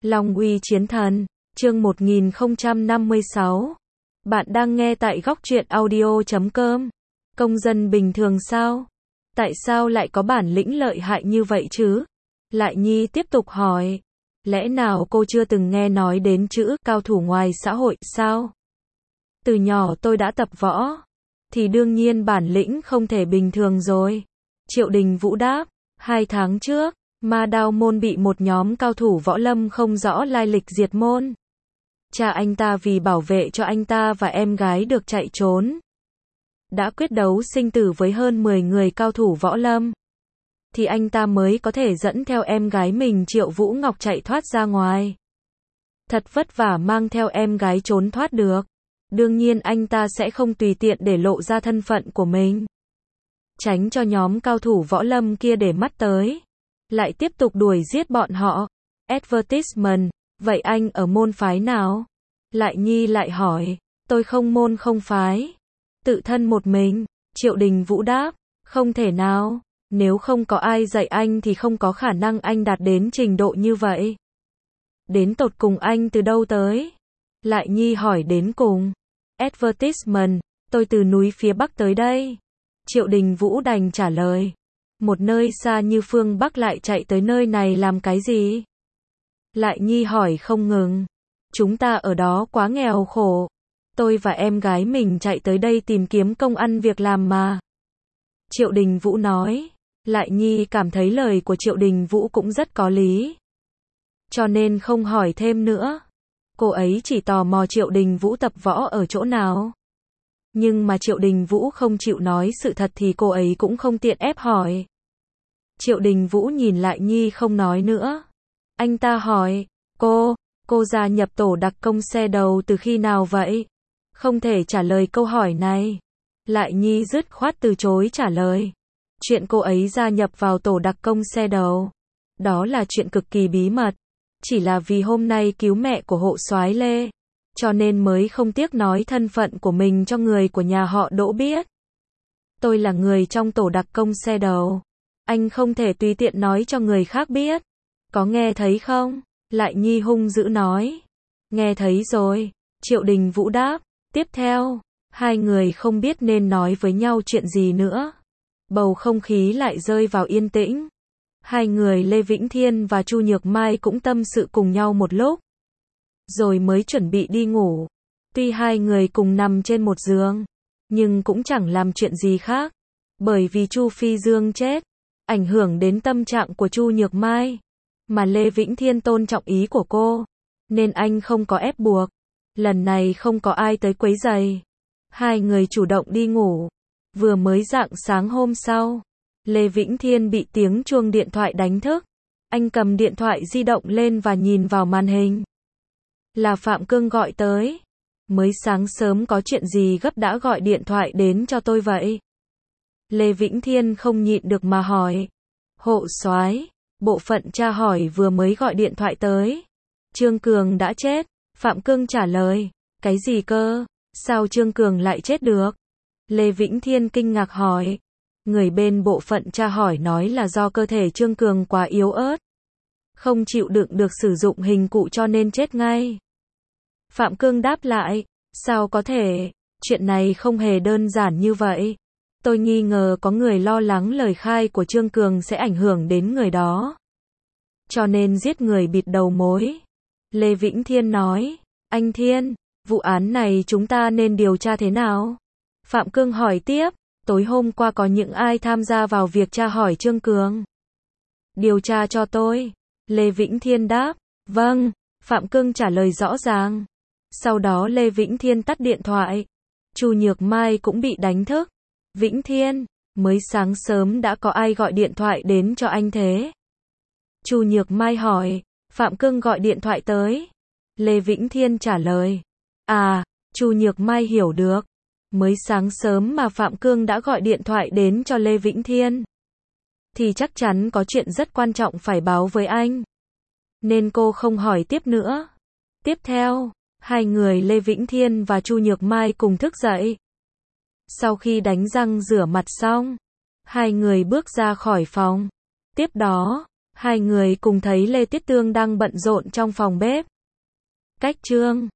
Long uy chiến thần, chương 1056. Bạn đang nghe tại góc truyện audio.com. Công dân bình thường sao? Tại sao lại có bản lĩnh lợi hại như vậy chứ? Lại Nhi tiếp tục hỏi. Lẽ nào cô chưa từng nghe nói đến chữ cao thủ ngoài xã hội sao? Từ nhỏ tôi đã tập võ, thì đương nhiên bản lĩnh không thể bình thường rồi. Triệu Đình Vũ đáp, 2 tháng trước, Ma Đao môn bị một nhóm cao thủ võ lâm không rõ lai lịch diệt môn. Cha anh ta vì bảo vệ cho anh ta và em gái được chạy trốn, đã quyết đấu sinh tử với hơn 10 người cao thủ võ lâm. Thì anh ta mới có thể dẫn theo em gái mình Triệu Vũ Ngọc chạy thoát ra ngoài. Thật vất vả mang theo em gái trốn thoát được. Đương nhiên anh ta sẽ không tùy tiện để lộ ra thân phận của mình, tránh cho nhóm cao thủ võ lâm kia để mắt tới, lại tiếp tục đuổi giết bọn họ. Advertisement, vậy anh ở môn phái nào? Lại Nhi lại hỏi. Tôi không môn không phái, tự thân một mình. Triệu Đình Vũ đáp, không thể nào, nếu không có ai dạy anh thì không có khả năng anh đạt đến trình độ như vậy. Đến tột cùng anh từ đâu tới? Lại Nhi hỏi đến cùng. Advertisement, tôi từ núi phía Bắc tới đây. Triệu Đình Vũ đành trả lời. Một nơi xa như phương Bắc lại chạy tới nơi này làm cái gì? Lại Nhi hỏi không ngừng. Chúng ta ở đó quá nghèo khổ. Tôi và em gái mình chạy tới đây tìm kiếm công ăn việc làm mà. Triệu Đình Vũ nói. Lại Nhi cảm thấy lời của Triệu Đình Vũ cũng rất có lý, cho nên không hỏi thêm nữa. Cô ấy chỉ tò mò Triệu Đình Vũ tập võ ở chỗ nào. Nhưng mà Triệu Đình Vũ không chịu nói sự thật thì cô ấy cũng không tiện ép hỏi. Triệu Đình Vũ nhìn Lại Nhi không nói nữa. Anh ta hỏi, cô gia nhập tổ đặc công xe đầu từ khi nào vậy? Không thể trả lời câu hỏi này. Lại Nhi dứt khoát từ chối trả lời. Chuyện cô ấy gia nhập vào tổ đặc công xe đầu, đó là chuyện cực kỳ bí mật. Chỉ là vì hôm nay cứu mẹ của hộ soái Lê, cho nên mới không tiếc nói thân phận của mình cho người của nhà họ Đỗ biết. Tôi là người trong tổ đặc công xe đầu, anh không thể tùy tiện nói cho người khác biết. Có nghe thấy không? Lại Nhi hung dữ nói. Nghe thấy rồi, Triệu Đình Vũ đáp. Tiếp theo, hai người không biết nên nói với nhau chuyện gì nữa. Bầu không khí lại rơi vào yên tĩnh. Hai người Lê Vĩnh Thiên và Chu Nhược Mai cũng tâm sự cùng nhau một lúc, rồi mới chuẩn bị đi ngủ. Tuy hai người cùng nằm trên một giường, nhưng cũng chẳng làm chuyện gì khác. Bởi vì Chu Phi Dương chết, ảnh hưởng đến tâm trạng của Chu Nhược Mai. Mà Lê Vĩnh Thiên tôn trọng ý của cô, nên anh không có ép buộc. Lần này không có ai tới quấy rầy. Hai người chủ động đi ngủ. Vừa mới rạng sáng hôm sau, Lê Vĩnh Thiên bị tiếng chuông điện thoại đánh thức. Anh cầm điện thoại di động lên và nhìn vào màn hình. Là Phạm Cương gọi tới. Mới sáng sớm có chuyện gì gấp đã gọi điện thoại đến cho tôi vậy? Lê Vĩnh Thiên không nhịn được mà hỏi. Hộ soái, bộ phận tra hỏi vừa mới gọi điện thoại tới. Trương Cường đã chết. Phạm Cương trả lời. Cái gì cơ? Sao Trương Cường lại chết được? Lê Vĩnh Thiên kinh ngạc hỏi. Người bên bộ phận tra hỏi nói là do cơ thể Trương Cường quá yếu ớt, không chịu đựng được sử dụng hình cụ cho nên chết ngay. Phạm Cương đáp lại. Sao có thể? Chuyện này không hề đơn giản như vậy. Tôi nghi ngờ có người lo lắng lời khai của Trương Cường sẽ ảnh hưởng đến người đó, cho nên giết người bịt đầu mối. Lê Vĩnh Thiên nói. Anh Thiên, vụ án này chúng ta nên điều tra thế nào? Phạm Cương hỏi tiếp. Tối hôm qua có những ai tham gia vào việc tra hỏi Trương Cường? Điều tra cho tôi. Lê Vĩnh Thiên đáp. Vâng. Phạm Cương trả lời rõ ràng. Sau đó Lê Vĩnh Thiên tắt điện thoại. Chu Nhược Mai cũng bị đánh thức. Vĩnh Thiên, mới sáng sớm đã có ai gọi điện thoại đến cho anh thế? Chu Nhược Mai hỏi. Phạm Cương gọi điện thoại tới. Lê Vĩnh Thiên trả lời. À, Chu Nhược Mai hiểu được. Mới sáng sớm mà Phạm Cương đã gọi điện thoại đến cho Lê Vĩnh Thiên, thì chắc chắn có chuyện rất quan trọng phải báo với anh. Nên cô không hỏi tiếp nữa. Tiếp theo, hai người Lê Vĩnh Thiên và Chu Nhược Mai cùng thức dậy. Sau khi đánh răng rửa mặt xong, hai người bước ra khỏi phòng. Tiếp đó, Hai người cùng thấy Lê Tiết Tương đang bận rộn trong phòng bếp. Cách Trương